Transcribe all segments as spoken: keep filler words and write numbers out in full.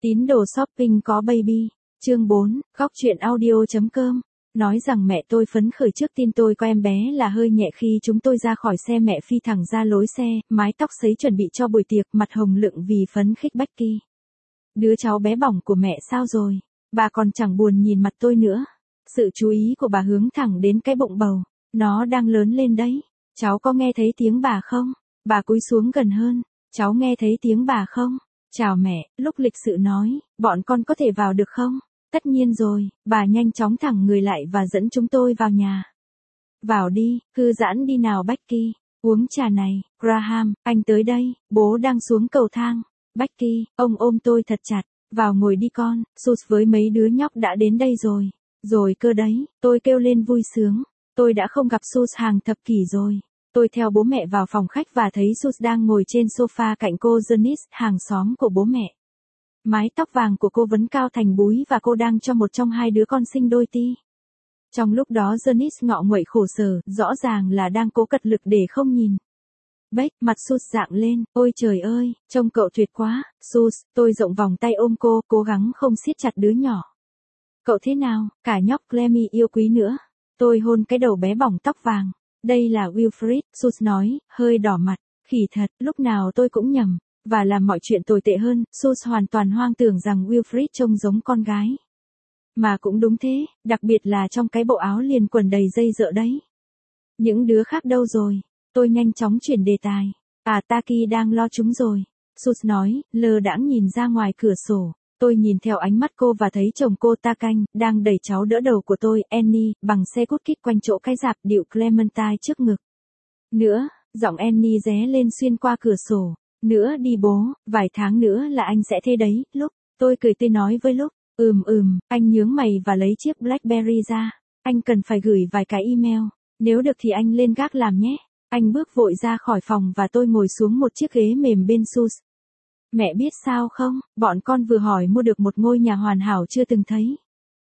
Tín đồ shopping có baby. Chương bốn, góc truyện audio.com. Nói rằng mẹ tôi phấn khởi trước tin tôi có em bé là hơi nhẹ khi chúng tôi ra khỏi xe, mẹ phi thẳng ra lối xe, mái tóc sấy chuẩn bị cho buổi tiệc, mặt hồng lựng vì phấn khích Becky. Đứa cháu bé bỏng của mẹ sao rồi? Bà còn chẳng buồn nhìn mặt tôi nữa. Sự chú ý của bà hướng thẳng đến cái bụng bầu. Nó đang lớn lên đấy. Cháu có nghe thấy tiếng bà không? Bà cúi xuống gần hơn. Cháu nghe thấy tiếng bà không? Chào mẹ, lúc lịch sự nói, bọn con có thể vào được không? Tất nhiên rồi, bà nhanh chóng thẳng người lại và dẫn chúng tôi vào nhà. Vào đi, thư giãn đi nào Becky, uống trà này, Graham, anh tới đây, bố đang xuống cầu thang. Becky, ông ôm tôi thật chặt, vào ngồi đi con, Sus với mấy đứa nhóc đã đến đây rồi. Rồi cơ đấy, tôi kêu lên vui sướng, tôi đã không gặp Sus hàng thập kỷ rồi. Tôi theo bố mẹ vào phòng khách và thấy Sus đang ngồi trên sofa cạnh cô Janice, hàng xóm của bố mẹ. Mái tóc vàng của cô vấn cao thành búi và cô đang cho một trong hai đứa con sinh đôi ti. Trong lúc đó Janice ngọ nguậy khổ sở, rõ ràng là đang cố cật lực để không nhìn. Beck, mặt Sus rạng lên, ôi trời ơi, trông cậu tuyệt quá, Sus, tôi rộng vòng tay ôm cô, cố gắng không siết chặt đứa nhỏ. Cậu thế nào, cả nhóc Clemmy yêu quý nữa. Tôi hôn cái đầu bé bỏng tóc vàng. Đây là Wilfred, Sus nói, hơi đỏ mặt. Khỉ thật, lúc nào tôi cũng nhầm. Và làm mọi chuyện tồi tệ hơn, Sus hoàn toàn hoang tưởng rằng Wilfred trông giống con gái. Mà cũng đúng thế, đặc biệt là trong cái bộ áo liền quần đầy dây dợ đấy. Những đứa khác đâu rồi? Tôi nhanh chóng chuyển đề tài. À Taki đang lo chúng rồi. Sus nói, lơ đãng nhìn ra ngoài cửa sổ. Tôi nhìn theo ánh mắt cô và thấy chồng cô Takanh, đang đẩy cháu đỡ đầu của tôi, Annie, bằng xe cút kít quanh chỗ cái rạp điệu Clementine trước ngực. Nữa, giọng Annie ré lên xuyên qua cửa sổ. Nữa đi bố, vài tháng nữa là anh sẽ thế đấy, lúc. Tôi cười tươi nói với lúc, ừm ừm, anh nhướng mày và lấy chiếc Blackberry ra. Anh cần phải gửi vài cái email. Nếu được thì anh lên gác làm nhé. Anh bước vội ra khỏi phòng và tôi ngồi xuống một chiếc ghế mềm bên Sus. Mẹ biết sao không, bọn con vừa hỏi mua được một ngôi nhà hoàn hảo chưa từng thấy.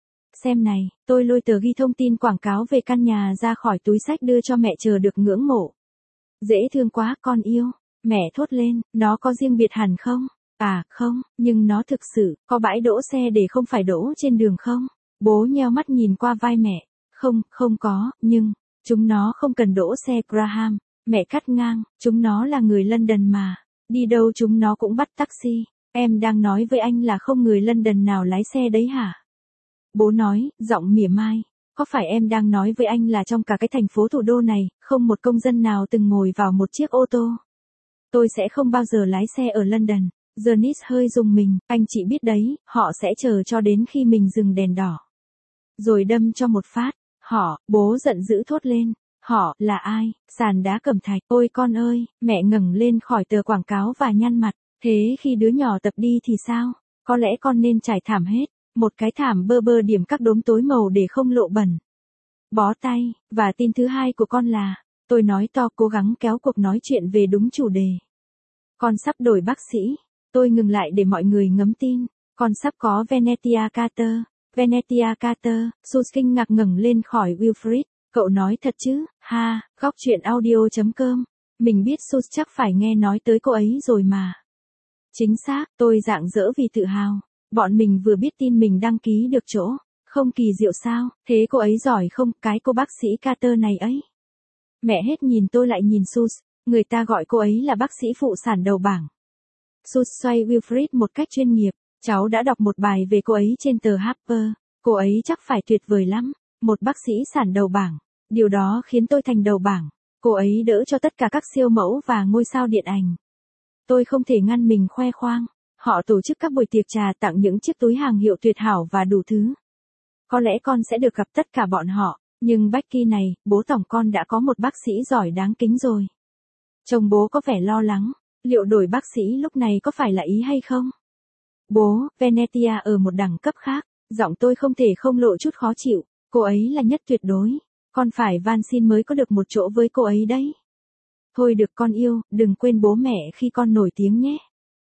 Xem này, tôi lôi tờ ghi thông tin quảng cáo về căn nhà ra khỏi túi xách đưa cho mẹ chờ được ngưỡng mộ. Dễ thương quá con yêu. Mẹ thốt lên, nó có riêng biệt hẳn không? À, không, nhưng nó thực sự, có bãi đỗ xe để không phải đỗ trên đường không? Bố nheo mắt nhìn qua vai mẹ. Không, không có, nhưng, chúng nó không cần đỗ xe Graham. Mẹ cắt ngang, chúng nó là người London mà. Đi đâu chúng nó cũng bắt taxi. Em đang nói với anh là không người London nào lái xe đấy hả? Bố nói, giọng mỉa mai. Có phải em đang nói với anh là trong cả cái thành phố thủ đô này, không một công dân nào từng ngồi vào một chiếc ô tô? Tôi sẽ không bao giờ lái xe ở London. Janice hơi rùng mình, anh chị biết đấy, họ sẽ chờ cho đến khi mình dừng đèn đỏ. Rồi đâm cho một phát. Họ, bố giận dữ thốt lên. Họ, là ai? Sàn đá cẩm thạch. Ôi con ơi, mẹ ngẩng lên khỏi tờ quảng cáo và nhăn mặt. Thế khi đứa nhỏ tập đi thì sao? Có lẽ con nên trải thảm hết. Một cái thảm bơ bơ điểm các đốm tối màu để không lộ bẩn. Bó tay, và tin thứ hai của con là, tôi nói to cố gắng kéo cuộc nói chuyện về đúng chủ đề. Con sắp đổi bác sĩ. Tôi ngừng lại để mọi người ngấm tin. Con sắp có Venetia Carter. Venetia Carter, Sus kinh ngạc ngẩng lên khỏi Wilfred. Cậu nói thật chứ, ha, góc truyện audio.com. Mình biết Sus chắc phải nghe nói tới cô ấy rồi mà. Chính xác, tôi rạng rỡ vì tự hào. Bọn mình vừa biết tin mình đăng ký được chỗ. Không kỳ diệu sao, thế cô ấy giỏi không, cái cô bác sĩ Carter này ấy. Mẹ hết nhìn tôi lại nhìn Sus, người ta gọi cô ấy là bác sĩ phụ sản đầu bảng. Sus xoay Wilfred một cách chuyên nghiệp, cháu đã đọc một bài về cô ấy trên tờ Harper, cô ấy chắc phải tuyệt vời lắm, một bác sĩ sản đầu bảng, điều đó khiến tôi thành đầu bảng, cô ấy đỡ cho tất cả các siêu mẫu và ngôi sao điện ảnh. Tôi không thể ngăn mình khoe khoang, họ tổ chức các buổi tiệc trà tặng những chiếc túi hàng hiệu tuyệt hảo và đủ thứ. Có lẽ con sẽ được gặp tất cả bọn họ, nhưng Becky này, bố tổng con đã có một bác sĩ giỏi đáng kính rồi. Chồng bố có vẻ lo lắng, liệu đổi bác sĩ lúc này có phải là ý hay không? Bố, Venetia ở một đẳng cấp khác, giọng tôi không thể không lộ chút khó chịu, cô ấy là nhất tuyệt đối, con phải van xin mới có được một chỗ với cô ấy đấy. Thôi được con yêu, đừng quên bố mẹ khi con nổi tiếng nhé.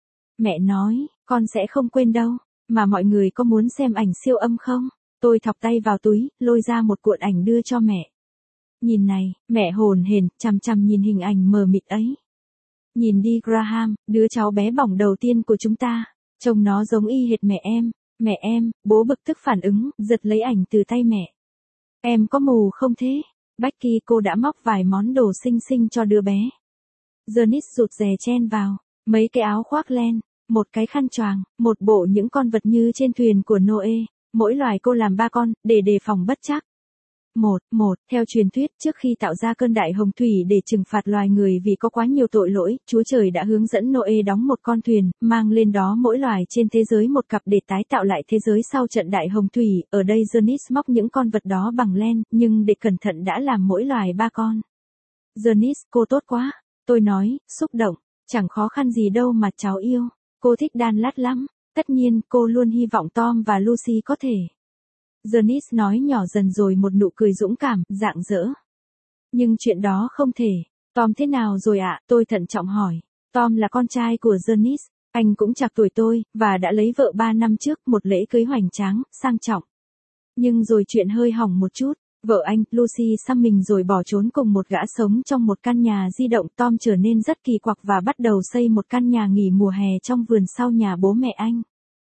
Mẹ nói, con sẽ không quên đâu, mà mọi người có muốn xem ảnh siêu âm không? Tôi thọc tay vào túi, lôi ra một cuộn ảnh đưa cho mẹ. Nhìn này, mẹ hồn hển, chằm chằm nhìn hình ảnh mờ mịt ấy. Nhìn đi Graham, đứa cháu bé bỏng đầu tiên của chúng ta. Trông nó giống y hệt mẹ em, mẹ em, bố bực tức phản ứng, giật lấy ảnh từ tay mẹ. Em có mù không thế? Becky, cô đã móc vài món đồ xinh xinh cho đứa bé. Janice rụt rè chen vào, mấy cái áo khoác len, một cái khăn choàng, một bộ những con vật như trên thuyền của Noe, mỗi loài cô làm ba con, để đề phòng bất trắc. Một, một, theo truyền thuyết, trước khi tạo ra cơn đại hồng thủy để trừng phạt loài người vì có quá nhiều tội lỗi, Chúa Trời đã hướng dẫn Noe đóng một con thuyền, mang lên đó mỗi loài trên thế giới một cặp để tái tạo lại thế giới sau trận đại hồng thủy. Ở đây Janice móc những con vật đó bằng len, nhưng để cẩn thận đã làm mỗi loài ba con. Janice, cô tốt quá. Tôi nói, xúc động, chẳng khó khăn gì đâu mà cháu yêu. Cô thích đan lát lắm. Tất nhiên, cô luôn hy vọng Tom và Lucy có thể. Janice nói nhỏ dần rồi một nụ cười dũng cảm, rạng rỡ. Nhưng chuyện đó không thể. Tom thế nào rồi ạ? Tôi thận trọng hỏi. Tom là con trai của Janice. Anh cũng trạc tuổi tôi, và đã lấy vợ ba năm trước, một lễ cưới hoành tráng, sang trọng. Nhưng rồi chuyện hơi hỏng một chút. Vợ anh, Lucy, xăm mình rồi bỏ trốn cùng một gã sống trong một căn nhà di động. Tom trở nên rất kỳ quặc và bắt đầu xây một căn nhà nghỉ mùa hè trong vườn sau nhà bố mẹ anh.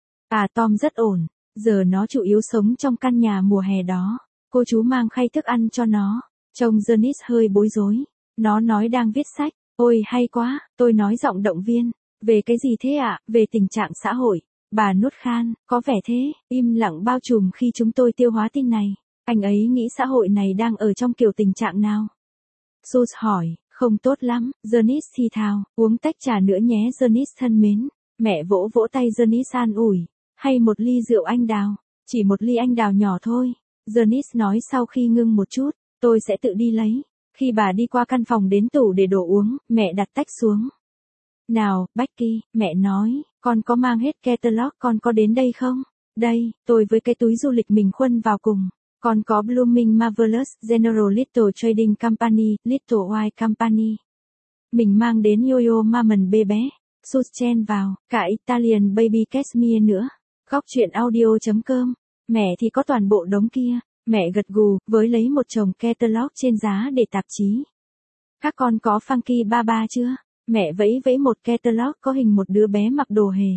À, Tom rất ổn. Giờ nó chủ yếu sống trong căn nhà mùa hè đó. Cô chú mang khay thức ăn cho nó. Trông Janice hơi bối rối. Nó nói đang viết sách. Ôi hay quá, tôi nói giọng động viên. Về cái gì thế ạ? À? Về tình trạng xã hội. Bà nuốt khan, có vẻ thế, im lặng bao trùm khi chúng tôi tiêu hóa tin này. Anh ấy nghĩ xã hội này đang ở trong kiểu tình trạng nào? Sus hỏi, không tốt lắm, Janice thì thào, uống tách trà nữa nhé Janice thân mến. Mẹ vỗ vỗ tay Janice an ủi. Hay một ly rượu anh đào, chỉ một ly anh đào nhỏ thôi. Janice nói sau khi ngưng một chút, tôi sẽ tự đi lấy. Khi bà đi qua căn phòng đến tủ để đổ uống, mẹ đặt tách xuống. Nào, Becky, mẹ nói, con có mang hết catalog con có đến đây không? Đây, tôi với cái túi du lịch mình khuân vào cùng. Còn có Blooming Marvelous, General Little Trading Company, Little White Company. Mình mang đến Yo-Yo Maman bê bé. Sus chen vào, cả Italian Baby Cashmere nữa. Góc chuyện audio chấm com. Mẹ thì có toàn bộ đống kia. Mẹ gật gù, với lấy một chồng catalog trên giá để tạp chí. Các con có Funky Baba chưa? Mẹ vẫy vẫy một catalog có hình một đứa bé mặc đồ hề.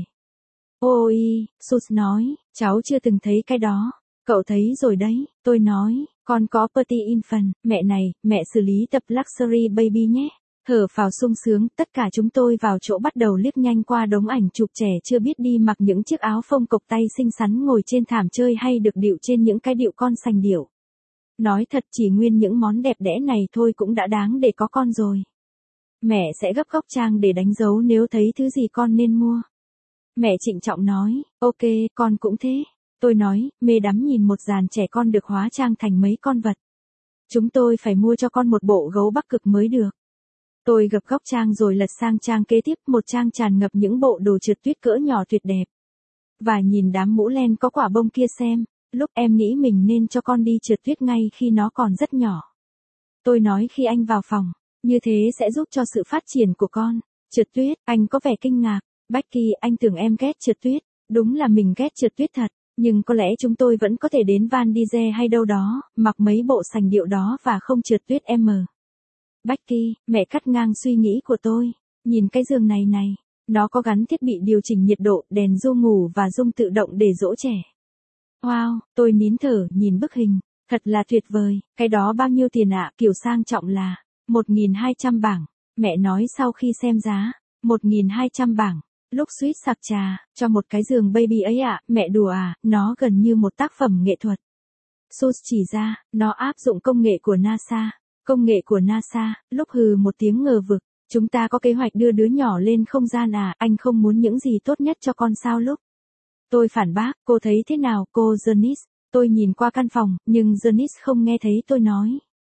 Ôi, Sus nói, cháu chưa từng thấy cái đó. Cậu thấy rồi đấy, tôi nói, con có Petit Infant, mẹ này, mẹ xử lý tập Luxury Baby nhé. Thở phào sung sướng, tất cả chúng tôi vào chỗ bắt đầu liếc nhanh qua đống ảnh chụp trẻ chưa biết đi mặc những chiếc áo phông cộc tay xinh xắn ngồi trên thảm chơi hay được điệu trên những cái điệu con sành điệu. Nói thật chỉ nguyên những món đẹp đẽ này thôi cũng đã đáng để có con rồi. Mẹ sẽ gấp góc trang để đánh dấu nếu thấy thứ gì con nên mua. Mẹ trịnh trọng nói, ok, con cũng thế. Tôi nói, mê đắm nhìn một dàn trẻ con được hóa trang thành mấy con vật. Chúng tôi phải mua cho con một bộ gấu Bắc Cực mới được. Tôi gập góc trang rồi lật sang trang kế tiếp, một trang tràn ngập những bộ đồ trượt tuyết cỡ nhỏ tuyệt đẹp. Và nhìn đám mũ len có quả bông kia xem, lúc em nghĩ mình nên cho con đi trượt tuyết ngay khi nó còn rất nhỏ. Tôi nói khi anh vào phòng, như thế sẽ giúp cho sự phát triển của con. Trượt tuyết, anh có vẻ kinh ngạc. Becky, anh tưởng em ghét trượt tuyết. Đúng là mình ghét trượt tuyết thật. Nhưng có lẽ chúng tôi vẫn có thể đến Van Dize hay đâu đó, mặc mấy bộ sành điệu đó và không trượt tuyết em. Becky, mẹ cắt ngang suy nghĩ của tôi. Nhìn cái giường này này, nó có gắn thiết bị điều chỉnh nhiệt độ, đèn ru ngủ và rung tự động để dỗ trẻ. Wow, tôi nín thở nhìn bức hình, thật là tuyệt vời. Cái đó bao nhiêu tiền ạ? À? Kiểu sang trọng là một nghìn hai trăm bảng. Mẹ nói sau khi xem giá, một nghìn hai trăm bảng. Lúc suýt sặc trà, cho một cái giường baby ấy ạ, à, mẹ đùa à, nó gần như một tác phẩm nghệ thuật. Sus chỉ ra, nó áp dụng công nghệ của NASA. Công nghệ của NASA, lúc hừ một tiếng ngờ vực, chúng ta có kế hoạch đưa đứa nhỏ lên không gian à, anh không muốn những gì tốt nhất cho con sao lúc. Tôi phản bác, cô thấy thế nào cô Janice? Tôi nhìn qua căn phòng, nhưng Janice không nghe thấy tôi nói.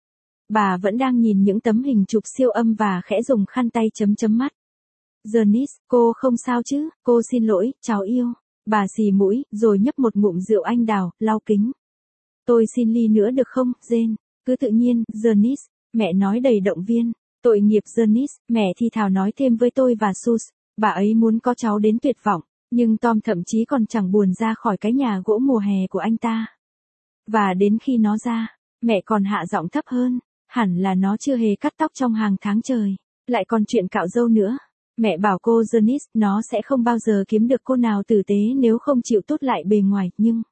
Bà vẫn đang nhìn những tấm hình chụp siêu âm và khẽ dùng khăn tay chấm chấm mắt. Janice, cô không sao chứ, cô xin lỗi, cháu yêu. Bà xì mũi, rồi nhấp một ngụm rượu anh đào, lau kính. Tôi xin ly nữa được không, Jane? Cứ tự nhiên, Janice, mẹ nói đầy động viên. Tội nghiệp Janice, mẹ thì thào nói thêm với tôi và Sus, bà ấy muốn có cháu đến tuyệt vọng, nhưng Tom thậm chí còn chẳng buồn ra khỏi cái nhà gỗ mùa hè của anh ta. Và đến khi nó ra, mẹ còn hạ giọng thấp hơn, hẳn là nó chưa hề cắt tóc trong hàng tháng trời, lại còn chuyện cạo râu nữa. Mẹ bảo cô Janice, nó sẽ không bao giờ kiếm được cô nào tử tế nếu không chịu tốt lại bề ngoài, nhưng...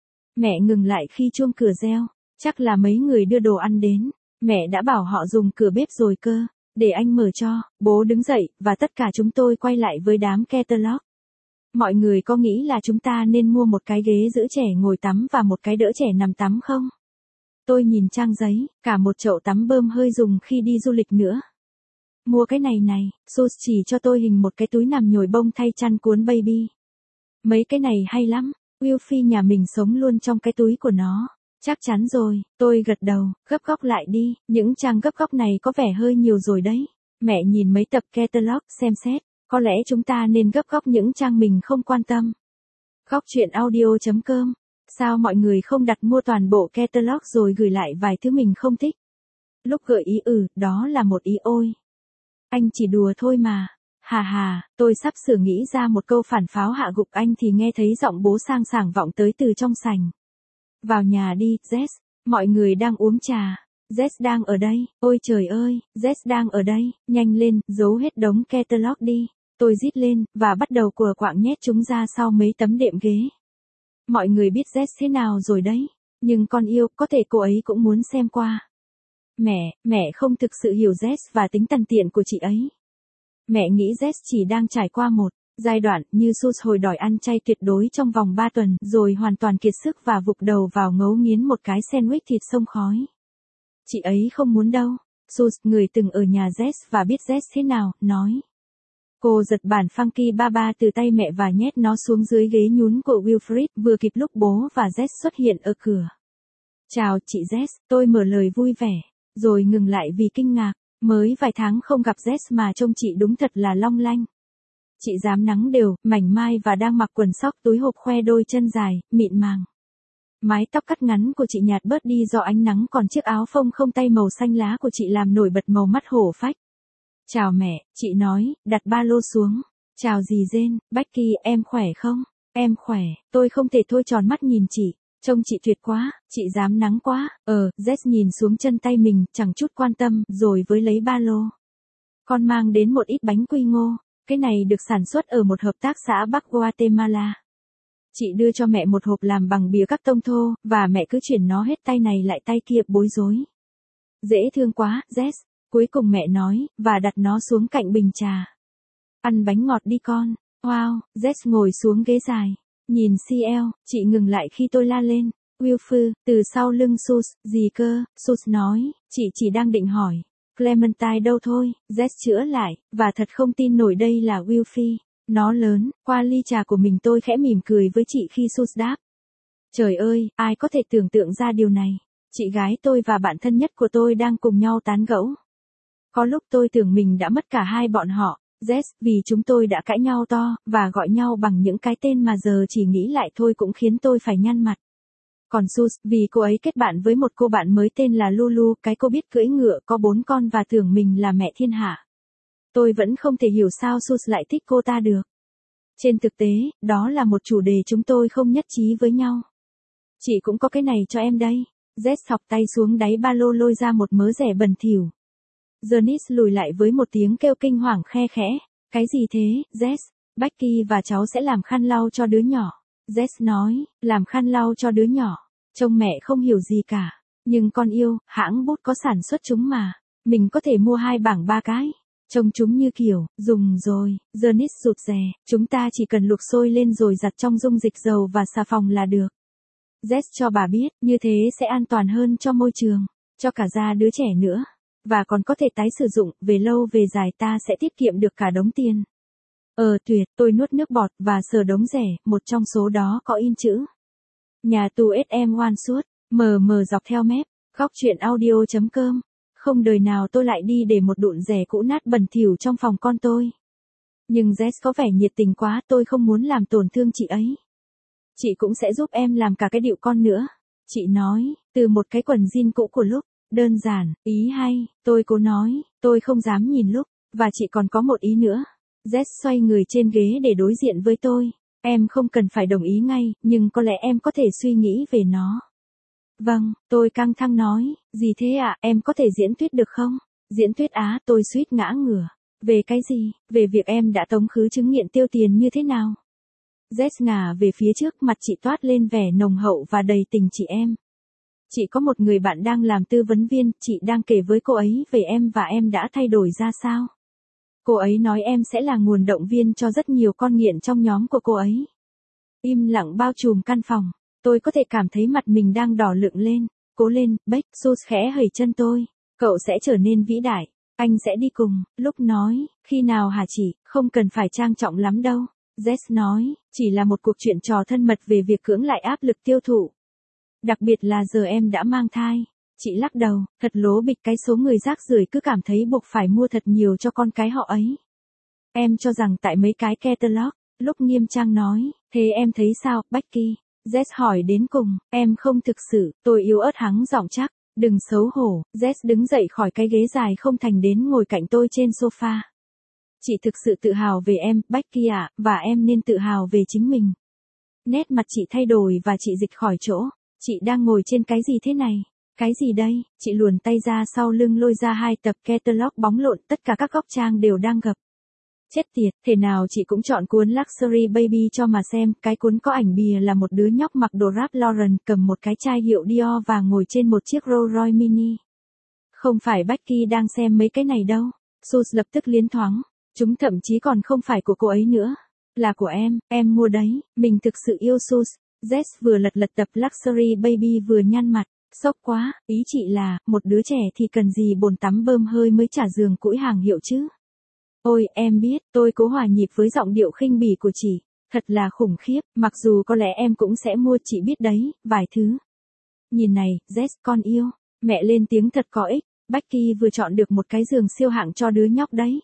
Mẹ ngừng lại khi chuông cửa reo, chắc là mấy người đưa đồ ăn đến. Mẹ đã bảo họ dùng cửa bếp rồi cơ, để anh mở cho. Bố đứng dậy, và tất cả chúng tôi quay lại với đám Kettlelog. Mọi người có nghĩ là chúng ta nên mua một cái ghế giữ trẻ ngồi tắm và một cái đỡ trẻ nằm tắm không? Tôi nhìn trang giấy, cả một chậu tắm bơm hơi dùng khi đi du lịch nữa. Mua cái này này, Sus chỉ cho tôi hình một cái túi nằm nhồi bông thay chăn cuốn baby. Mấy cái này hay lắm, Wilfie nhà mình sống luôn trong cái túi của nó. Chắc chắn rồi, tôi gật đầu, gấp góc lại đi, những trang gấp góc này có vẻ hơi nhiều rồi đấy. Mẹ nhìn mấy tập Kettlelog, xem xét, có lẽ chúng ta nên gấp góc những trang mình không quan tâm. Góc chuyện audio chấm com. Sao mọi người không đặt mua toàn bộ Kettlelog rồi gửi lại vài thứ mình không thích? Lúc gợi ý ừ, đó là một ý ôi. Anh chỉ đùa thôi mà. Hà hà, tôi sắp sửa nghĩ ra một câu phản pháo hạ gục anh thì nghe thấy giọng bố sang sảng vọng tới từ trong sảnh. Vào nhà đi, Jess. Mọi người đang uống trà. Jess đang ở đây. Ôi trời ơi, Jess đang ở đây. Nhanh lên, giấu hết đống Kettlelog đi. Tôi rít lên, và bắt đầu cùa quạng nhét chúng ra sau mấy tấm đệm ghế. Mọi người biết Jess thế nào rồi đấy. Nhưng con yêu, có thể cô ấy cũng muốn xem qua. Mẹ, mẹ không thực sự hiểu Jess và tính tàn tiện của chị ấy. Mẹ nghĩ Jess chỉ đang trải qua một giai đoạn như Sus hồi đòi ăn chay tuyệt đối trong vòng ba tuần, rồi hoàn toàn kiệt sức và vụt đầu vào ngấu nghiến một cái sandwich thịt xông khói. Chị ấy không muốn đâu. Sus, người từng ở nhà Jess và biết Jess thế nào, nói. Cô giật bản Funky Baba từ tay mẹ và nhét nó xuống dưới ghế nhún của Wilfred, vừa kịp lúc bố và Jess xuất hiện ở cửa. Chào chị Jess, tôi mở lời vui vẻ, rồi ngừng lại vì kinh ngạc. Mới vài tháng không gặp Jess mà trông chị đúng thật là long lanh. Chị dám nắng đều, mảnh mai và đang mặc quần sóc túi hộp khoe đôi chân dài, mịn màng. Mái tóc cắt ngắn của chị nhạt bớt đi do ánh nắng, còn chiếc áo phông không tay màu xanh lá của chị làm nổi bật màu mắt hổ phách. Chào mẹ, chị nói, đặt ba lô xuống. Chào dì Jane, Becky, em khỏe không? Em khỏe, tôi không thể thôi tròn mắt nhìn chị. Trông chị tuyệt quá, chị dám nắng quá. Ờ, Jess nhìn xuống chân tay mình, chẳng chút quan tâm, rồi với lấy ba lô. Con mang đến một ít bánh quy ngô. Cái này được sản xuất ở một hợp tác xã Bắc Guatemala. Chị đưa cho mẹ một hộp làm bằng bìa cắt tông thô, và mẹ cứ chuyển nó hết tay này lại tay kia, bối rối. Dễ thương quá, Jess. Cuối cùng mẹ nói, và đặt nó xuống cạnh bình trà. Ăn bánh ngọt đi con. Wow, Jess ngồi xuống ghế dài. Nhìn xê lờ, chị ngừng lại khi tôi la lên. Wilfred, từ sau lưng Sus, gì cơ, Sus nói, chị chỉ đang định hỏi. Clementine đâu thôi, Jess chữa lại, và thật không tin nổi đây là Wilfred. Nó lớn, qua ly trà của mình tôi khẽ mỉm cười với chị khi Sus đáp. Trời ơi, ai có thể tưởng tượng ra điều này. Chị gái tôi và bạn thân nhất của tôi đang cùng nhau tán gẫu. Có lúc tôi tưởng mình đã mất cả hai bọn họ. Jess, vì chúng tôi đã cãi nhau to, và gọi nhau bằng những cái tên mà giờ chỉ nghĩ lại thôi cũng khiến tôi phải nhăn mặt. Còn Sus, vì cô ấy kết bạn với một cô bạn mới tên là Lulu, cái cô biết cưỡi ngựa, có bốn con và tưởng mình là mẹ thiên hạ. Tôi vẫn không thể hiểu sao Sus lại thích cô ta được. Trên thực tế, đó là một chủ đề chúng tôi không nhất trí với nhau. Chị cũng có cái này cho em đây. Jess thọc tay xuống đáy ba lô lôi ra một mớ rẻ bẩn thỉu. Janice lùi lại với một tiếng kêu kinh hoàng khe khẽ. Cái gì thế, Jess? Becky và cháu sẽ làm khăn lau cho đứa nhỏ. Jess nói, làm khăn lau cho đứa nhỏ. Trông mẹ không hiểu gì cả. Nhưng con yêu, hãng bút có sản xuất chúng mà. Mình có thể mua hai bảng ba cái. Trông chúng như kiểu, dùng rồi. Janice rụt rè, chúng ta chỉ cần luộc sôi lên rồi giặt trong dung dịch dầu và xà phòng là được. Jess cho bà biết, như thế sẽ an toàn hơn cho môi trường, cho cả da đứa trẻ nữa. Và còn có thể tái sử dụng, về lâu về dài ta sẽ tiết kiệm được cả đống tiền. Ờ tuyệt, tôi nuốt nước bọt và sờ đống rẻ, một trong số đó có in chữ. Nhà tù ét em One suốt, mờ mờ dọc theo mép, góc chuyện audio chấm com. Không đời nào tôi lại đi để một đụn rẻ cũ nát bẩn thỉu trong phòng con tôi. Nhưng Jess có vẻ nhiệt tình quá, tôi không muốn làm tổn thương chị ấy. Chị cũng sẽ giúp em làm cả cái điệu con nữa. Chị nói, từ một cái quần jean cũ của lúc. Đơn giản, ý hay, tôi cố nói, tôi không dám nhìn lúc, và chị còn có một ý nữa. Jess xoay người trên ghế để đối diện với tôi. Em không cần phải đồng ý ngay, nhưng có lẽ em có thể suy nghĩ về nó. Vâng, tôi căng thẳng nói, gì thế ạ, à? Em có thể diễn thuyết được không? Diễn thuyết á, tôi suýt ngã ngửa. Về cái gì? Về việc em đã tống khứ chứng nghiện tiêu tiền như thế nào? Jess ngả về phía trước, mặt chị toát lên vẻ nồng hậu và đầy tình chị em. Chị có một người bạn đang làm tư vấn viên, chị đang kể với cô ấy về em và em đã thay đổi ra sao. Cô ấy nói em sẽ là nguồn động viên cho rất nhiều con nghiện trong nhóm của cô ấy. Im lặng bao trùm căn phòng, tôi có thể cảm thấy mặt mình đang đỏ lựng lên. Cố lên, Beck, Sus khẽ hầy chân tôi. Cậu sẽ trở nên vĩ đại, anh sẽ đi cùng. Lúc nói, khi nào hả chị, không cần phải trang trọng lắm đâu. Jess nói, chỉ là một cuộc chuyện trò thân mật về việc cưỡng lại áp lực tiêu thụ. Đặc biệt là giờ em đã mang thai. Chị lắc đầu, thật lố bịch cái số người rác rưởi cứ cảm thấy buộc phải mua thật nhiều cho con cái họ ấy. Em cho rằng tại mấy cái catalog, lúc nghiêm trang nói, thế em thấy sao, Becky? Jess hỏi đến cùng, em không thực sự, tôi yếu ớt hắng giọng chắc, đừng xấu hổ. Jess đứng dậy khỏi cái ghế dài không thành đến ngồi cạnh tôi trên sofa. Chị thực sự tự hào về em, Becky ạ, và em nên tự hào về chính mình. Nét mặt chị thay đổi và chị dịch khỏi chỗ. Chị đang ngồi trên cái gì thế này? Cái gì đây? Chị luồn tay ra sau lưng lôi ra hai tập catalog bóng lộn, tất cả các góc trang đều đang gập. Chết tiệt, thể nào chị cũng chọn cuốn Luxury Baby cho mà xem, cái cuốn có ảnh bìa là một đứa nhóc mặc đồ Ralph Lauren cầm một cái chai hiệu Dior và ngồi trên một chiếc Rolls Royce Mini. Không phải Becky đang xem mấy cái này đâu. Sus lập tức liến thoáng. Chúng thậm chí còn không phải của cô ấy nữa. Là của em, em mua đấy, mình thực sự yêu Sus. Jess vừa lật lật tập Luxury Baby vừa nhăn mặt. Sốc quá, ý chị là, một đứa trẻ thì cần gì bồn tắm bơm hơi mới trả giường cũi hàng hiệu chứ. Ôi, em biết, tôi cố hòa nhịp với giọng điệu khinh bỉ của chị. Thật là khủng khiếp, mặc dù có lẽ em cũng sẽ mua, chị biết đấy, vài thứ. Nhìn này, Jess, con yêu. Mẹ lên tiếng thật có ích. Becky vừa chọn được một cái giường siêu hạng cho đứa nhóc đấy.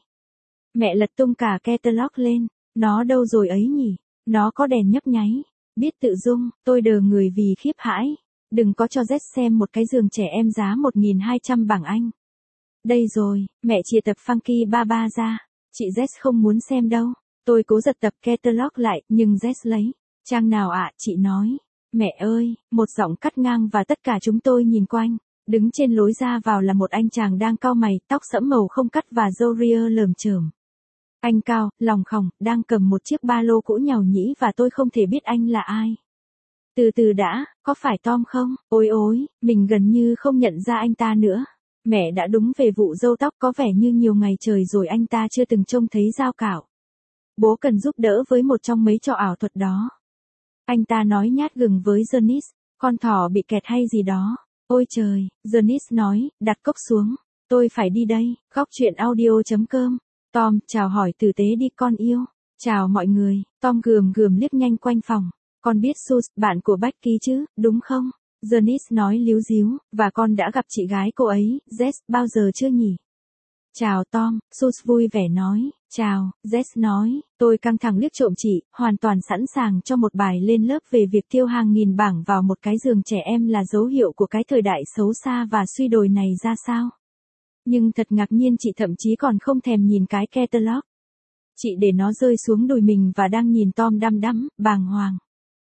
Mẹ lật tung cả catalog lên. Nó đâu rồi ấy nhỉ? Nó có đèn nhấp nháy. Biết tự dung, tôi đờ người vì khiếp hãi. Đừng có cho Jess xem một cái giường trẻ em giá một nghìn hai trăm bảng Anh. Đây rồi, mẹ chia tập Funky Baba ra. Chị Jess không muốn xem đâu. Tôi cố giật tập catalog lại, nhưng Jess lấy. Trang nào ạ, à, chị nói. Mẹ ơi, một giọng cắt ngang và tất cả chúng tôi nhìn quanh. Đứng trên lối ra vào là một anh chàng đang cau mày, tóc sẫm màu không cắt và râu ria lởm chởm. Anh cao, lòng khòng, đang cầm một chiếc ba lô cũ nhàu nhĩ và tôi không thể biết anh là ai. Từ từ đã, có phải Tom không? Ôi ôi, mình gần như không nhận ra anh ta nữa. Mẹ đã đúng về vụ râu tóc, có vẻ như nhiều ngày trời rồi anh ta chưa từng trông thấy dao cạo. Bố cần giúp đỡ với một trong mấy trò ảo thuật đó. Anh ta nói nhát gừng với Janice, con thỏ bị kẹt hay gì đó. Ôi trời, Janice nói, đặt cốc xuống. Tôi phải đi đây, góc chuyện audio chấm com. Tom, chào hỏi tử tế đi con yêu. Chào mọi người, Tom gườm gườm liếc nhanh quanh phòng. Con biết Sus, bạn của Becky chứ, đúng không? Janice nói líu díu, và con đã gặp chị gái cô ấy, Jess, bao giờ chưa nhỉ? Chào Tom, Sus vui vẻ nói, chào, Jess nói, tôi căng thẳng liếc trộm chị, hoàn toàn sẵn sàng cho một bài lên lớp về việc tiêu hàng nghìn bảng vào một cái giường trẻ em là dấu hiệu của cái thời đại xấu xa và suy đồi này ra sao. Nhưng thật ngạc nhiên chị thậm chí còn không thèm nhìn cái catalog. Chị để nó rơi xuống đùi mình và đang nhìn Tom đăm đăm, bàng hoàng.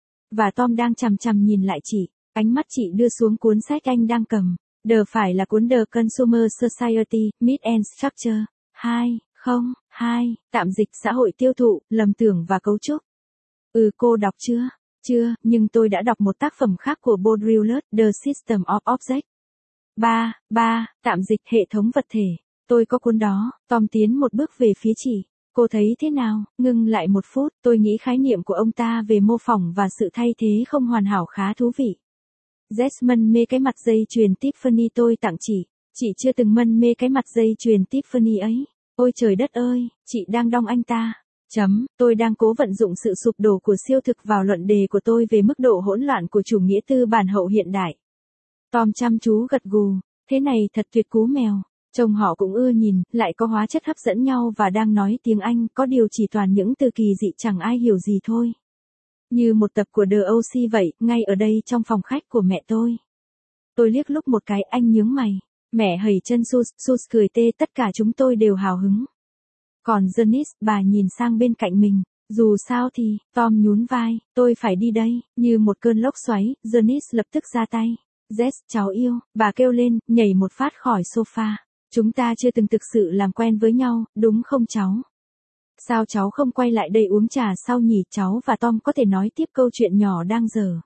Và Tom đang chằm chằm nhìn lại chị, ánh mắt chị đưa xuống cuốn sách anh đang cầm. Đờ phải là cuốn The Consumer Society, Myth and Structure. Hai, không, hai, tạm dịch xã hội tiêu thụ, lầm tưởng và cấu trúc. Ừ cô đọc chưa? Chưa, nhưng tôi đã đọc một tác phẩm khác của Baudrillard, The System of Objects. Ba, ba, tạm dịch hệ thống vật thể. Tôi có cuốn đó. Tom tiến một bước về phía chị. Cô thấy thế nào? Ngưng lại một phút, tôi nghĩ khái niệm của ông ta về mô phỏng và sự thay thế không hoàn hảo khá thú vị. Jasmine mê cái mặt dây chuyền Tiffany tôi tặng chị. Chị chưa từng mân mê cái mặt dây chuyền Tiffany ấy. Ôi trời đất ơi, chị đang đong anh ta. Chấm, tôi đang cố vận dụng sự sụp đổ của siêu thực vào luận đề của tôi về mức độ hỗn loạn của chủ nghĩa tư bản hậu hiện đại. Tom chăm chú gật gù, thế này thật tuyệt cú mèo. Chồng họ cũng ưa nhìn, lại có hóa chất hấp dẫn nhau và đang nói tiếng Anh, có điều chỉ toàn những từ kỳ dị chẳng ai hiểu gì thôi. Như một tập của The ô xê vậy, ngay ở đây trong phòng khách của mẹ tôi. Tôi liếc lúc một cái, anh nhướng mày. Mẹ hầy chân Sus, Sus cười tê, tất cả chúng tôi đều hào hứng. Còn Janice, bà nhìn sang bên cạnh mình. Dù sao thì, Tom nhún vai, tôi phải đi đây. Như một cơn lốc xoáy, Janice lập tức ra tay. Jess, cháu yêu, bà kêu lên, nhảy một phát khỏi sofa. Chúng ta chưa từng thực sự làm quen với nhau, đúng không cháu? Sao cháu không quay lại đây uống trà sau nhỉ? Cháu và Tom có thể nói tiếp câu chuyện nhỏ đang dở.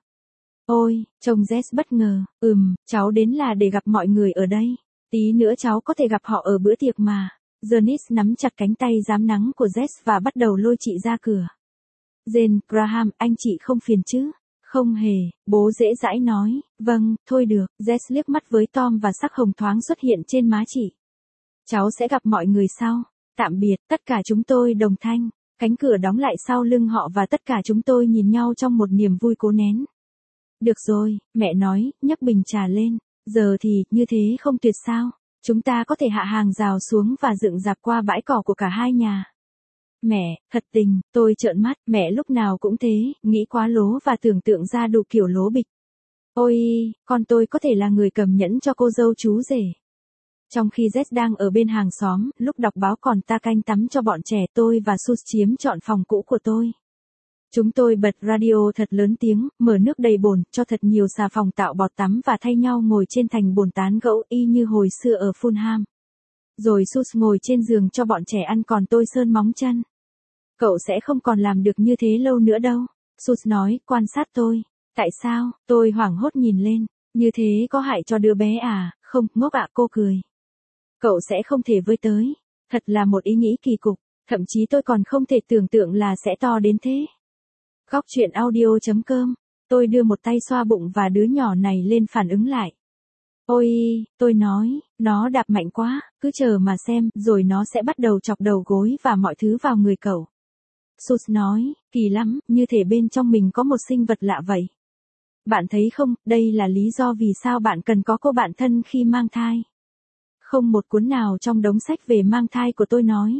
Ôi, trông Jess bất ngờ, ừm, cháu đến là để gặp mọi người ở đây. Tí nữa cháu có thể gặp họ ở bữa tiệc mà. Janice nắm chặt cánh tay rám nắng của Jess và bắt đầu lôi chị ra cửa. Jane, Graham, anh chị không phiền chứ? Không hề, bố dễ dãi nói, vâng, thôi được. Jess liếc mắt với Tom và sắc hồng thoáng xuất hiện trên má chị. Cháu sẽ gặp mọi người sau. Tạm biệt, tất cả chúng tôi đồng thanh. Cánh cửa đóng lại sau lưng họ và tất cả chúng tôi nhìn nhau trong một niềm vui cố nén. Được rồi, mẹ nói, nhấc bình trà lên. Giờ thì, như thế không tuyệt sao? Chúng ta có thể hạ hàng rào xuống và dựng dạp qua bãi cỏ của cả hai nhà. Mẹ, thật tình, tôi trợn mắt, mẹ lúc nào cũng thế, nghĩ quá lố và tưởng tượng ra đủ kiểu lố bịch. Ôi, con tôi có thể là người cầm nhẫn cho cô dâu chú rể. Trong khi Jess đang ở bên hàng xóm, lúc đọc báo còn ta canh tắm cho bọn trẻ, tôi và Sus chiếm trọn phòng cũ của tôi. Chúng tôi bật radio thật lớn tiếng, mở nước đầy bồn, cho thật nhiều xà phòng tạo bọt tắm và thay nhau ngồi trên thành bồn tán gẫu y như hồi xưa ở Fulham. Rồi Sus ngồi trên giường cho bọn trẻ ăn còn tôi sơn móng chân. Cậu sẽ không còn làm được như thế lâu nữa đâu. Sus nói, quan sát tôi. Tại sao? Tôi hoảng hốt nhìn lên. Như thế có hại cho đứa bé à? Không, ngốc ạ, cô cười. Cậu sẽ không thể với tới. Thật là một ý nghĩ kỳ cục. Thậm chí tôi còn không thể tưởng tượng là sẽ to đến thế. Góc chuyện audio.com. Tôi đưa một tay xoa bụng và đứa nhỏ này lên phản ứng lại. Ôi, tôi nói, nó đạp mạnh quá, cứ chờ mà xem, rồi nó sẽ bắt đầu chọc đầu gối và mọi thứ vào người cậu. Sus nói, kỳ lắm, như thể bên trong mình có một sinh vật lạ vậy. Bạn thấy không, đây là lý do vì sao bạn cần có cô bạn thân khi mang thai. Không một cuốn nào trong đống sách về mang thai của tôi nói.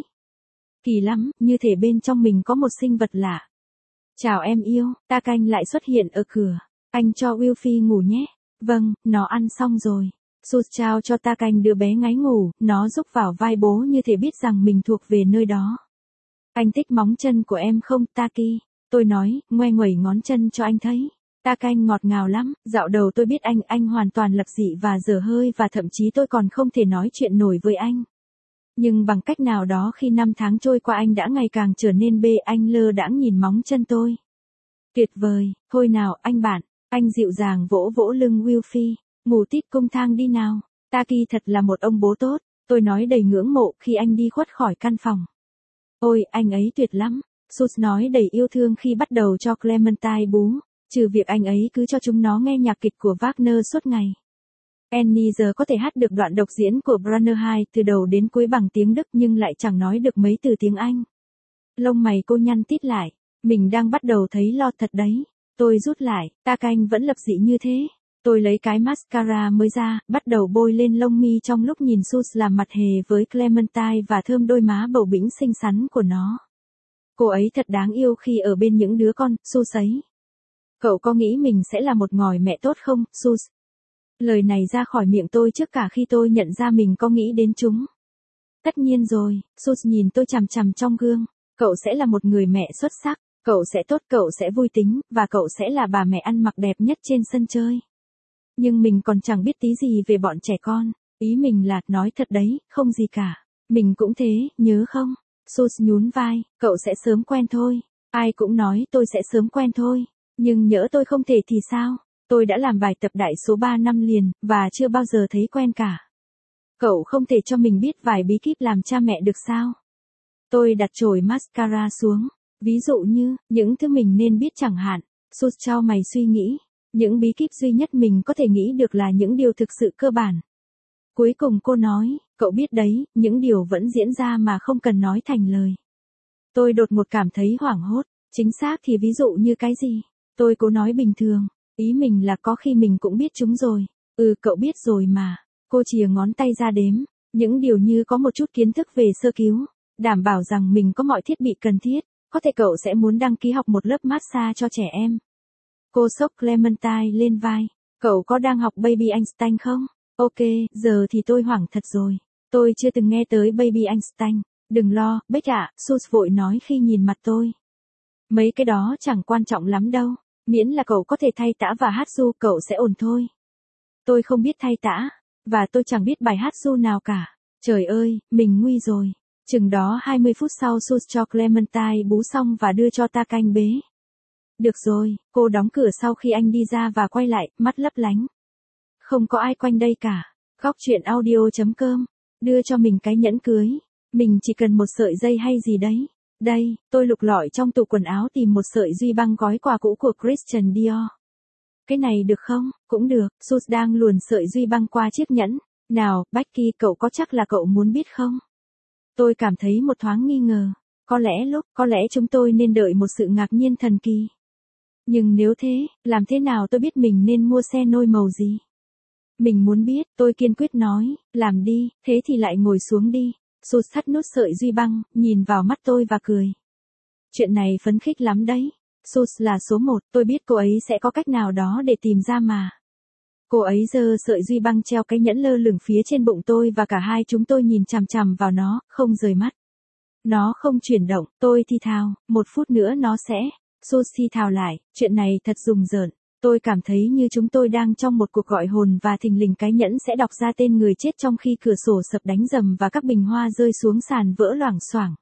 Kỳ lắm, như thể bên trong mình có một sinh vật lạ. Chào em yêu, ta canh lại xuất hiện ở cửa. Anh cho Wilfie ngủ nhé. Vâng, nó ăn xong rồi. Sus trao cho ta canh đứa bé ngáy ngủ, nó rúc vào vai bố như thể biết rằng mình thuộc về nơi đó. Anh thích móng chân của em không, Taki? Tôi nói, ngoe nguẩy ngón chân cho anh thấy. Ta canh ngọt ngào lắm, dạo đầu tôi biết anh, anh hoàn toàn lập dị và dở hơi và thậm chí tôi còn không thể nói chuyện nổi với anh. Nhưng bằng cách nào đó khi năm tháng trôi qua anh đã ngày càng trở nên bê, anh lơ đãng nhìn móng chân tôi. Tuyệt vời, thôi nào anh bạn, anh dịu dàng vỗ vỗ lưng Wilfie, ngủ tít cung thang đi nào. Taki thật là một ông bố tốt, tôi nói đầy ngưỡng mộ khi anh đi khuất khỏi căn phòng. Ôi, anh ấy tuyệt lắm, Sus nói đầy yêu thương khi bắt đầu cho Clementine bú, trừ việc anh ấy cứ cho chúng nó nghe nhạc kịch của Wagner suốt ngày. Annie giờ có thể hát được đoạn độc diễn của Brunner hai từ đầu đến cuối bằng tiếng Đức nhưng lại chẳng nói được mấy từ tiếng Anh. Lông mày cô nhăn tít lại, mình đang bắt đầu thấy lo thật đấy. Tôi rút lại, ta canh vẫn lập dị như thế. Tôi lấy cái mascara mới ra, bắt đầu bôi lên lông mi trong lúc nhìn Sus làm mặt hề với Clementine và thơm đôi má bầu bĩnh xinh xắn của nó. Cô ấy thật đáng yêu khi ở bên những đứa con, Sus ấy. Cậu có nghĩ mình sẽ là một ngòi mẹ tốt không, Sus? Lời này ra khỏi miệng tôi trước cả khi tôi nhận ra mình có nghĩ đến chúng. Tất nhiên rồi, Sus nhìn tôi chằm chằm trong gương. Cậu sẽ là một người mẹ xuất sắc, cậu sẽ tốt, cậu sẽ vui tính, và cậu sẽ là bà mẹ ăn mặc đẹp nhất trên sân chơi. Nhưng mình còn chẳng biết tí gì về bọn trẻ con. Ý mình là, nói thật đấy, không gì cả. Mình cũng thế, nhớ không? Sus nhún vai, cậu sẽ sớm quen thôi. Ai cũng nói tôi sẽ sớm quen thôi. Nhưng nhỡ tôi không thể thì sao? Tôi đã làm bài tập đại số ba năm liền, và chưa bao giờ thấy quen cả. Cậu không thể cho mình biết vài bí kíp làm cha mẹ được sao? Tôi đặt chổi mascara xuống. Ví dụ như, những thứ mình nên biết chẳng hạn. Sus cho mày suy nghĩ. Những bí kíp duy nhất mình có thể nghĩ được là những điều thực sự cơ bản. Cuối cùng cô nói, cậu biết đấy, những điều vẫn diễn ra mà không cần nói thành lời. Tôi đột ngột cảm thấy hoảng hốt. Chính xác thì ví dụ như cái gì? Tôi cố nói bình thường. Ý mình là có khi mình cũng biết chúng rồi. Ừ, cậu biết rồi mà. Cô chìa ngón tay ra đếm. Những điều như có một chút kiến thức về sơ cứu. Đảm bảo rằng mình có mọi thiết bị cần thiết. Có thể cậu sẽ muốn đăng ký học một lớp massage cho trẻ em. Cô xốc Clementine lên vai. Cậu có đang học Baby Einstein không? Ok, giờ thì tôi hoảng thật rồi. Tôi chưa từng nghe tới Baby Einstein. Đừng lo, Beck ạ, Sus vội nói khi nhìn mặt tôi. Mấy cái đó chẳng quan trọng lắm đâu. Miễn là cậu có thể thay tã và hát ru, cậu sẽ ổn thôi. Tôi không biết thay tã. Và tôi chẳng biết bài hát ru nào cả. Trời ơi, mình nguy rồi. Chừng đó hai mươi phút sau Sus cho Clementine bú xong và đưa cho ta canh bế. Được rồi, cô đóng cửa sau khi anh đi ra và quay lại, mắt lấp lánh. Không có ai quanh đây cả. Góc chuyện audio.com. Đưa cho mình cái nhẫn cưới. Mình chỉ cần một sợi dây hay gì đấy. Đây, tôi lục lọi trong tủ quần áo tìm một sợi duy băng gói quà cũ của Christian Dior. Cái này được không? Cũng được. Sus đang luồn sợi duy băng qua chiếc nhẫn. Nào, Becky, cậu có chắc là cậu muốn biết không? Tôi cảm thấy một thoáng nghi ngờ. Có lẽ lúc, có lẽ chúng tôi nên đợi một sự ngạc nhiên thần kỳ. Nhưng nếu thế, làm thế nào tôi biết mình nên mua xe nôi màu gì? Mình muốn biết, tôi kiên quyết nói, làm đi, thế thì lại ngồi xuống đi. Sus thắt nút sợi duy băng, nhìn vào mắt tôi và cười. Chuyện này phấn khích lắm đấy. Sus là số một, tôi biết cô ấy sẽ có cách nào đó để tìm ra mà. Cô ấy giơ sợi duy băng treo cái nhẫn lơ lửng phía trên bụng tôi và cả hai chúng tôi nhìn chằm chằm vào nó, không rời mắt. Nó không chuyển động, tôi thì thào, một phút nữa nó sẽ. Sus thì thào lại, chuyện này thật rùng rợn. Tôi cảm thấy như chúng tôi đang trong một cuộc gọi hồn và thình lình cái nhẫn sẽ đọc ra tên người chết trong khi cửa sổ sập đánh rầm và các bình hoa rơi xuống sàn vỡ loảng xoảng.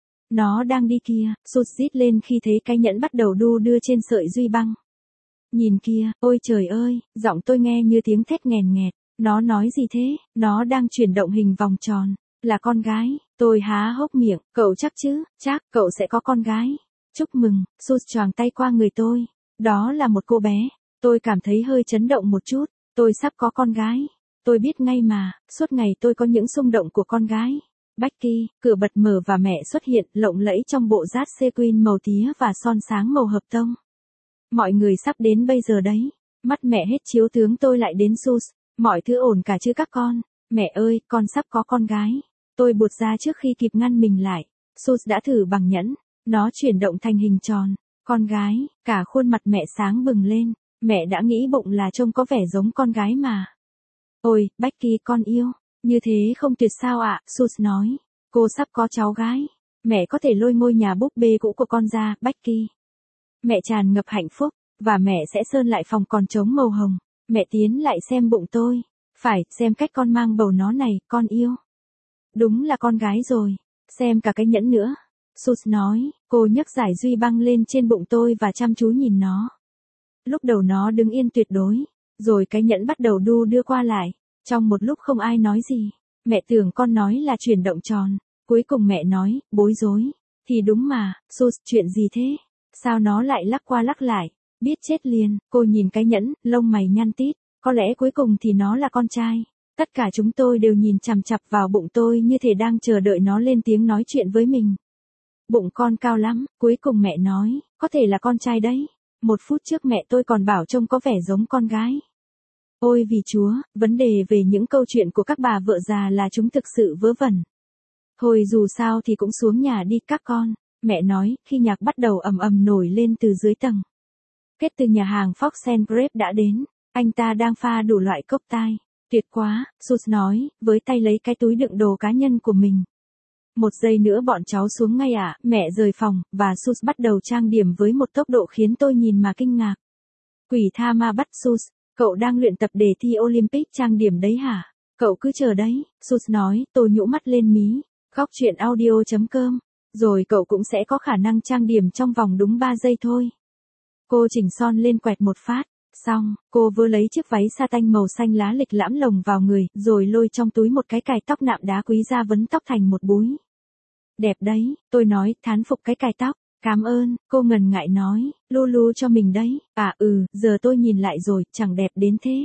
Nó đang đi kia, Sus rít lên khi thấy cái nhẫn bắt đầu đu đưa trên sợi duy băng. Nhìn kia, ôi trời ơi, giọng tôi nghe như tiếng thét nghèn nghẹt. Nó nói gì thế? Nó đang chuyển động hình vòng tròn. Là con gái. Tôi há hốc miệng, cậu chắc chứ? Chắc, cậu sẽ có con gái. Chúc mừng. Sus choàng tay qua người tôi. Đó là một cô bé. Tôi cảm thấy hơi chấn động một chút. Tôi sắp có con gái. Tôi biết ngay mà, suốt ngày tôi có những xung động của con gái. Becky, cửa bật mở và mẹ xuất hiện, lộng lẫy trong bộ dát sequin màu tía và son sáng màu hợp tông. Mọi người sắp đến bây giờ đấy. Mắt mẹ hết chiếu tướng tôi lại đến Sus. Mọi thứ ổn cả chứ các con. Mẹ ơi, con sắp có con gái. Tôi buột ra trước khi kịp ngăn mình lại. Sus đã thử bằng nhẫn. Nó chuyển động thành hình tròn. Con gái, cả khuôn mặt mẹ sáng bừng lên. Mẹ đã nghĩ bụng là trông có vẻ giống con gái mà. Ôi, Becky con yêu. Như thế không tuyệt sao ạ, Sus nói. Cô sắp có cháu gái. Mẹ có thể lôi ngôi nhà búp bê cũ của con ra, Becky. Mẹ tràn ngập hạnh phúc, và mẹ sẽ sơn lại phòng còn trống màu hồng. Mẹ tiến lại xem bụng tôi. Phải, xem cách con mang bầu nó này, con yêu. Đúng là con gái rồi. Xem cả cái nhẫn nữa. Sus nói, cô nhấc giải duy băng lên trên bụng tôi và chăm chú nhìn nó. Lúc đầu nó đứng yên tuyệt đối. Rồi cái nhẫn bắt đầu đu đưa qua lại. Trong một lúc không ai nói gì. Mẹ tưởng con nói là chuyển động tròn. Cuối cùng mẹ nói, bối rối. Thì đúng mà, Sus, chuyện gì thế? Sao nó lại lắc qua lắc lại? Biết chết liền, cô nhìn cái nhẫn, lông mày nhăn tít. Có lẽ cuối cùng thì nó là con trai. Tất cả chúng tôi đều nhìn chằm chặp vào bụng tôi như thể đang chờ đợi nó lên tiếng nói chuyện với mình. Bụng con cao lắm, cuối cùng mẹ nói, có thể là con trai đấy. Một phút trước mẹ tôi còn bảo trông có vẻ giống con gái. Ôi vì Chúa, vấn đề về những câu chuyện của các bà vợ già là chúng thực sự vớ vẩn. Thôi dù sao thì cũng xuống nhà đi các con, mẹ nói, khi nhạc bắt đầu ầm ầm nổi lên từ dưới tầng. Kết từ nhà hàng Fox and Grape đã đến, anh ta đang pha đủ loại cốc tai. Tuyệt quá, Sus nói, với tay lấy cái túi đựng đồ cá nhân của mình. Một giây nữa bọn cháu xuống ngay ạ, à? Mẹ rời phòng, và Sus bắt đầu trang điểm với một tốc độ khiến tôi nhìn mà kinh ngạc. Quỷ tha ma bắt Sus, cậu đang luyện tập đề thi Olympic trang điểm đấy hả? Cậu cứ chờ đấy, Sus nói, tôi nhũ mắt lên mí. Góc chuyện audio.com, rồi cậu cũng sẽ có khả năng trang điểm trong vòng đúng ba giây thôi. Cô chỉnh son lên quẹt một phát, xong, cô vừa lấy chiếc váy sa tanh màu xanh lá lịch lãm lồng vào người, rồi lôi trong túi một cái cài tóc nạm đá quý ra vấn tóc thành một búi. Đẹp đấy, tôi nói, thán phục cái cài tóc. Cảm ơn, cô ngần ngại nói, Lulu cho mình đấy. À ừ, giờ tôi nhìn lại rồi, chẳng đẹp đến thế.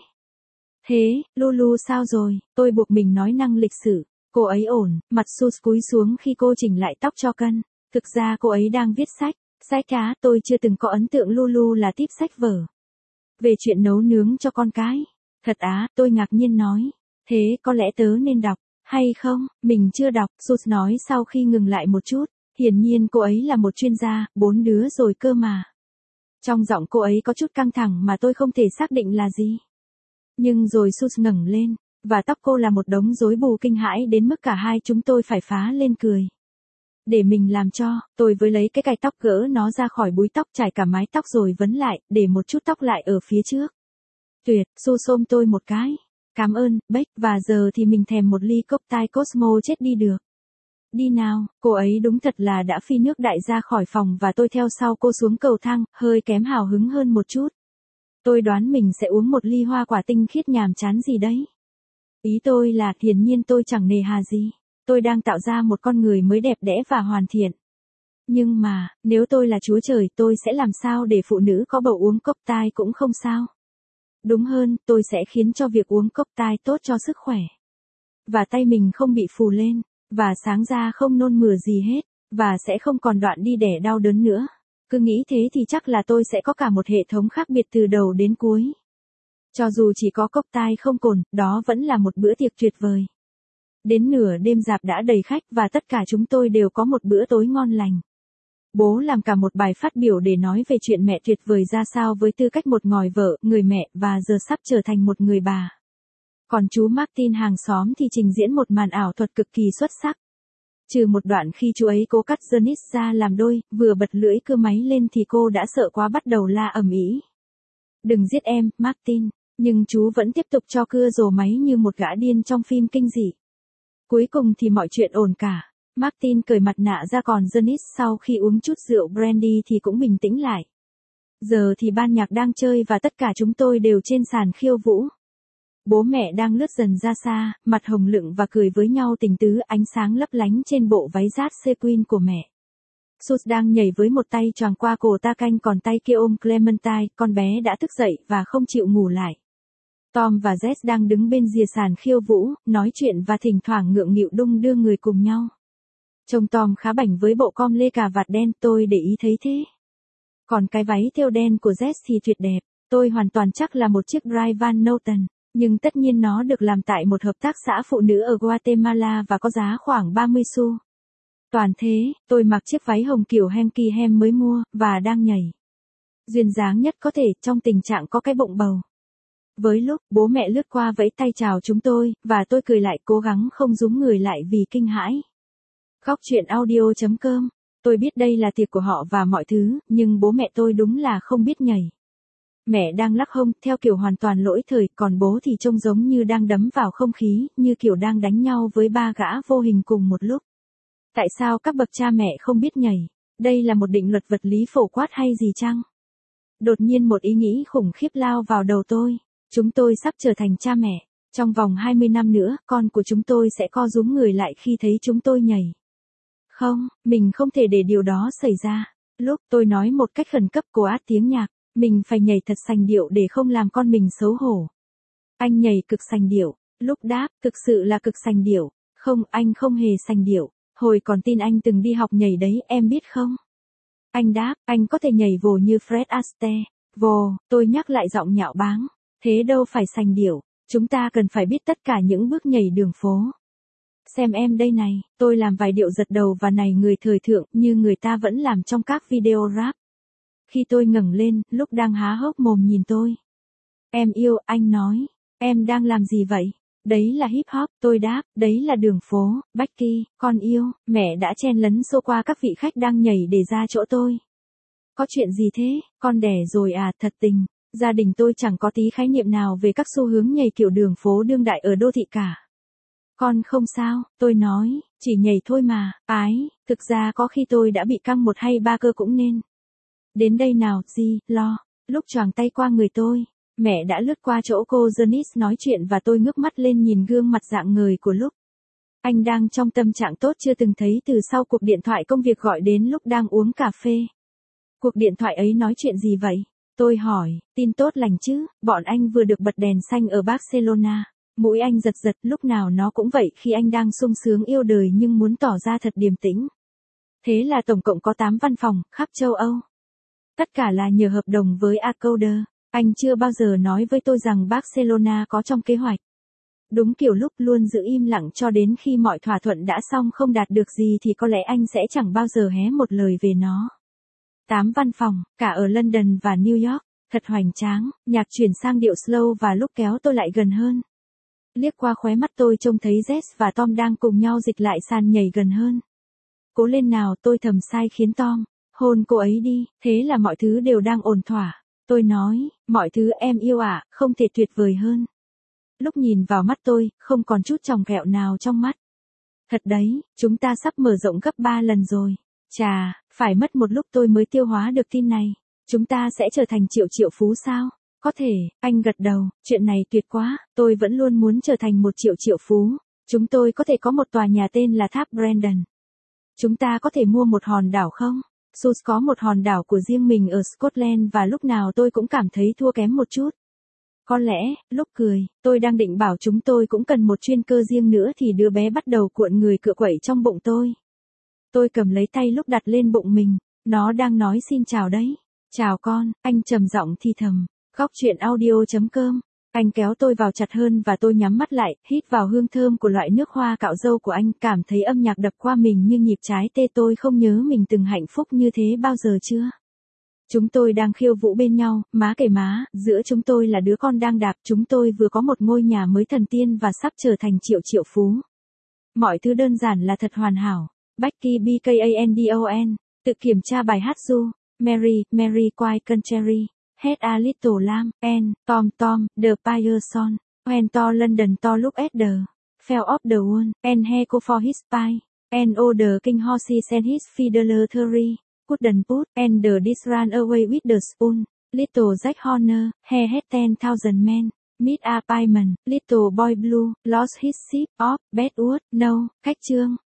Thế, Lulu sao rồi? Tôi buộc mình nói năng lịch sự. Cô ấy ổn, mặt Sus cúi xuống khi cô chỉnh lại tóc cho cân. Thực ra cô ấy đang viết sách. Sách cá, tôi chưa từng có ấn tượng Lulu là tiếp sách vở. Về chuyện nấu nướng cho con cái. Thật á, tôi ngạc nhiên nói. Thế có lẽ tớ nên đọc, hay không? Mình chưa đọc, Sus nói sau khi ngừng lại một chút. Hiển nhiên cô ấy là một chuyên gia, bốn đứa rồi cơ mà. Trong giọng cô ấy có chút căng thẳng mà tôi không thể xác định là gì. Nhưng rồi Sus ngẩng lên, và tóc cô là một đống rối bù kinh hãi đến mức cả hai chúng tôi phải phá lên cười. Để mình làm cho, tôi với lấy cái cài tóc gỡ nó ra khỏi búi tóc trải cả mái tóc rồi vấn lại, để một chút tóc lại ở phía trước. Tuyệt, Sus ôm tôi một cái. Cảm ơn, Beck, và giờ thì mình thèm một ly cocktail Cosmo chết đi được. Đi nào, cô ấy đúng thật là đã phi nước đại ra khỏi phòng và tôi theo sau cô xuống cầu thang, hơi kém hào hứng hơn một chút. Tôi đoán mình sẽ uống một ly hoa quả tinh khiết nhàm chán gì đấy. Ý tôi là hiển nhiên tôi chẳng nề hà gì. Tôi đang tạo ra một con người mới đẹp đẽ và hoàn thiện. Nhưng mà, nếu tôi là Chúa Trời tôi sẽ làm sao để phụ nữ có bầu uống cocktail cũng không sao. Đúng hơn, tôi sẽ khiến cho việc uống cocktail tốt cho sức khỏe. Và tay mình không bị phù lên, và sáng ra không nôn mửa gì hết, và sẽ không còn đoạn đi đẻ đau đớn nữa. Cứ nghĩ thế thì chắc là tôi sẽ có cả một hệ thống khác biệt từ đầu đến cuối. Cho dù chỉ có cocktail không cồn, đó vẫn là một bữa tiệc tuyệt vời. Đến nửa đêm rạp đã đầy khách và tất cả chúng tôi đều có một bữa tối ngon lành. Bố làm cả một bài phát biểu để nói về chuyện mẹ tuyệt vời ra sao với tư cách một ngòi vợ, người mẹ và giờ sắp trở thành một người bà. Còn chú Martin hàng xóm thì trình diễn một màn ảo thuật cực kỳ xuất sắc. Trừ một đoạn khi chú ấy cố cắt Janice ra làm đôi, vừa bật lưỡi cưa máy lên thì cô đã sợ quá bắt đầu la ầm ĩ. Đừng giết em, Martin. Nhưng chú vẫn tiếp tục cho cưa rồ máy như một gã điên trong phim kinh dị. Cuối cùng thì mọi chuyện ổn cả. Martin cởi mặt nạ ra còn Janice sau khi uống chút rượu brandy thì cũng bình tĩnh lại. Giờ thì ban nhạc đang chơi và tất cả chúng tôi đều trên sàn khiêu vũ. Bố mẹ đang lướt dần ra xa, mặt hồng lựng và cười với nhau tình tứ, ánh sáng lấp lánh trên bộ váy rat sequin của mẹ. Sus đang nhảy với một tay choàng qua cổ ta canh còn tay kia ôm Clementine, con bé đã thức dậy và không chịu ngủ lại. Tom và Jess đang đứng bên rìa sàn khiêu vũ, nói chuyện và thỉnh thoảng ngượng nghịu đung đưa người cùng nhau. Trông Tom khá bảnh với bộ com lê cà vạt đen, tôi để ý thấy thế. Còn cái váy thêu đen của Jess thì tuyệt đẹp, tôi hoàn toàn chắc là một chiếc Dry Van Noten, nhưng tất nhiên nó được làm tại một hợp tác xã phụ nữ ở Guatemala và có giá khoảng ba mươi xu. Toàn thế, tôi mặc chiếc váy hồng kiểu Hanky Hem mới mua, và đang nhảy. Duyên dáng nhất có thể, trong tình trạng có cái bụng bầu. Với lúc, bố mẹ lướt qua vẫy tay chào chúng tôi, và tôi cười lại cố gắng không rúm người lại vì kinh hãi. Góc chuyện audio chấm com. Tôi biết đây là tiệc của họ và mọi thứ, nhưng bố mẹ tôi đúng là không biết nhảy. Mẹ đang lắc hông, theo kiểu hoàn toàn lỗi thời, còn bố thì trông giống như đang đấm vào không khí, như kiểu đang đánh nhau với ba gã vô hình cùng một lúc. Tại sao các bậc cha mẹ không biết nhảy? Đây là một định luật vật lý phổ quát hay gì chăng? Đột nhiên một ý nghĩ khủng khiếp lao vào đầu tôi. Chúng tôi sắp trở thành cha mẹ. Trong vòng hai mươi năm nữa, con của chúng tôi sẽ co rúm người lại khi thấy chúng tôi nhảy. Không, mình không thể để điều đó xảy ra. Lúc tôi nói một cách khẩn cấp cô át tiếng nhạc, mình phải nhảy thật sành điệu để không làm con mình xấu hổ. Anh nhảy cực sành điệu. Lúc đáp, thực sự là cực sành điệu. Không, anh không hề sành điệu. Hồi còn tin anh từng đi học nhảy đấy, em biết không? Anh đáp, anh có thể nhảy vồ như Fred Astaire. Vồ, tôi nhắc lại giọng nhạo báng. Thế đâu phải sành điệu, chúng ta cần phải biết tất cả những bước nhảy đường phố. Xem em đây này, tôi làm vài điệu giật đầu và này người thời thượng như người ta vẫn làm trong các video rap. Khi tôi ngẩng lên, lúc đang há hốc mồm nhìn tôi. Em yêu, anh nói, em đang làm gì vậy? Đấy là hip hop, tôi đáp, đấy là đường phố. Becky, con yêu, mẹ đã chen lấn xô qua các vị khách đang nhảy để ra chỗ tôi. Có chuyện gì thế, con đẻ rồi à, thật tình. Gia đình tôi chẳng có tí khái niệm nào về các xu hướng nhảy kiểu đường phố đương đại ở đô thị cả. Con không sao, tôi nói, chỉ nhảy thôi mà, ái, thực ra có khi tôi đã bị căng một hay ba cơ cũng nên. Đến đây nào, gì, lo, lúc choàng tay qua người tôi, mẹ đã lướt qua chỗ cô Janice nói chuyện và tôi ngước mắt lên nhìn gương mặt rạng ngời của lúc. Anh đang trong tâm trạng tốt chưa từng thấy từ sau cuộc điện thoại công việc gọi đến lúc đang uống cà phê. Cuộc điện thoại ấy nói chuyện gì vậy? Tôi hỏi, tin tốt lành chứ, bọn anh vừa được bật đèn xanh ở Barcelona. Mũi anh giật giật, lúc nào nó cũng vậy khi anh đang sung sướng yêu đời nhưng muốn tỏ ra thật điềm tĩnh. Thế là tổng cộng có tám văn phòng, khắp châu Âu. Tất cả là nhờ hợp đồng với Acorder. Anh chưa bao giờ nói với tôi rằng Barcelona có trong kế hoạch. Đúng kiểu lúc luôn giữ im lặng cho đến khi mọi thỏa thuận đã xong không đạt được gì thì có lẽ anh sẽ chẳng bao giờ hé một lời về nó. Tám văn phòng, cả ở London và New York, thật hoành tráng, nhạc chuyển sang điệu slow và lúc kéo tôi lại gần hơn. Liếc qua khóe mắt tôi trông thấy Jess và Tom đang cùng nhau dịch lại sàn nhảy gần hơn. Cố lên nào, tôi thầm sai khiến Tom, hôn cô ấy đi, thế là mọi thứ đều đang ổn thỏa. Tôi nói, mọi thứ em yêu ạ, không thể tuyệt vời hơn. lúc nhìn vào mắt tôi, không còn chút tròng kẹo nào trong mắt. Thật đấy, chúng ta sắp mở rộng gấp ba lần rồi. Chà, phải mất một lúc tôi mới tiêu hóa được tin này. Chúng ta sẽ trở thành triệu triệu phú sao? Có thể, anh gật đầu, chuyện này tuyệt quá, tôi vẫn luôn muốn trở thành một triệu triệu phú. Chúng tôi có thể có một tòa nhà tên là Tháp Brandon. Chúng ta có thể mua một hòn đảo không? Sus có một hòn đảo của riêng mình ở Scotland và lúc nào tôi cũng cảm thấy thua kém một chút. Có lẽ, lúc cười, tôi đang định bảo chúng tôi cũng cần một chuyên cơ riêng nữa thì đứa bé bắt đầu cuộn người cựa quậy trong bụng tôi. Tôi cầm lấy tay lúc đặt lên bụng mình, nó đang nói xin chào đấy. Chào con, anh trầm giọng thì thầm. Góc chuyện audio chấm com. Anh kéo tôi vào chặt hơn và tôi nhắm mắt lại, hít vào hương thơm của loại nước hoa cạo râu của anh, cảm thấy âm nhạc đập qua mình như nhịp trái tê. Tôi không nhớ mình từng hạnh phúc như thế bao giờ chưa. Chúng tôi đang khiêu vũ bên nhau, má kề má, giữa chúng tôi là đứa con đang đạp, chúng tôi vừa có một ngôi nhà mới thần tiên và sắp trở thành triệu triệu phú. Mọi thứ đơn giản là thật hoàn hảo. Becky Bkandon, tự kiểm tra bài hát ru, Mary, Mary Quite Contrary, Had a Little Lamb, and, Tom Tom, The Pious Son, When to London to look at the, Fell of the Wall, and he go for his spy, and all the king horses and his fidelity. Couldn't put, and the dish ran away with the spoon. Little Jack Horner, he had ten thousand men. Meet a pieman, little boy blue, lost his ship, of, Bedwood, no, cách chương.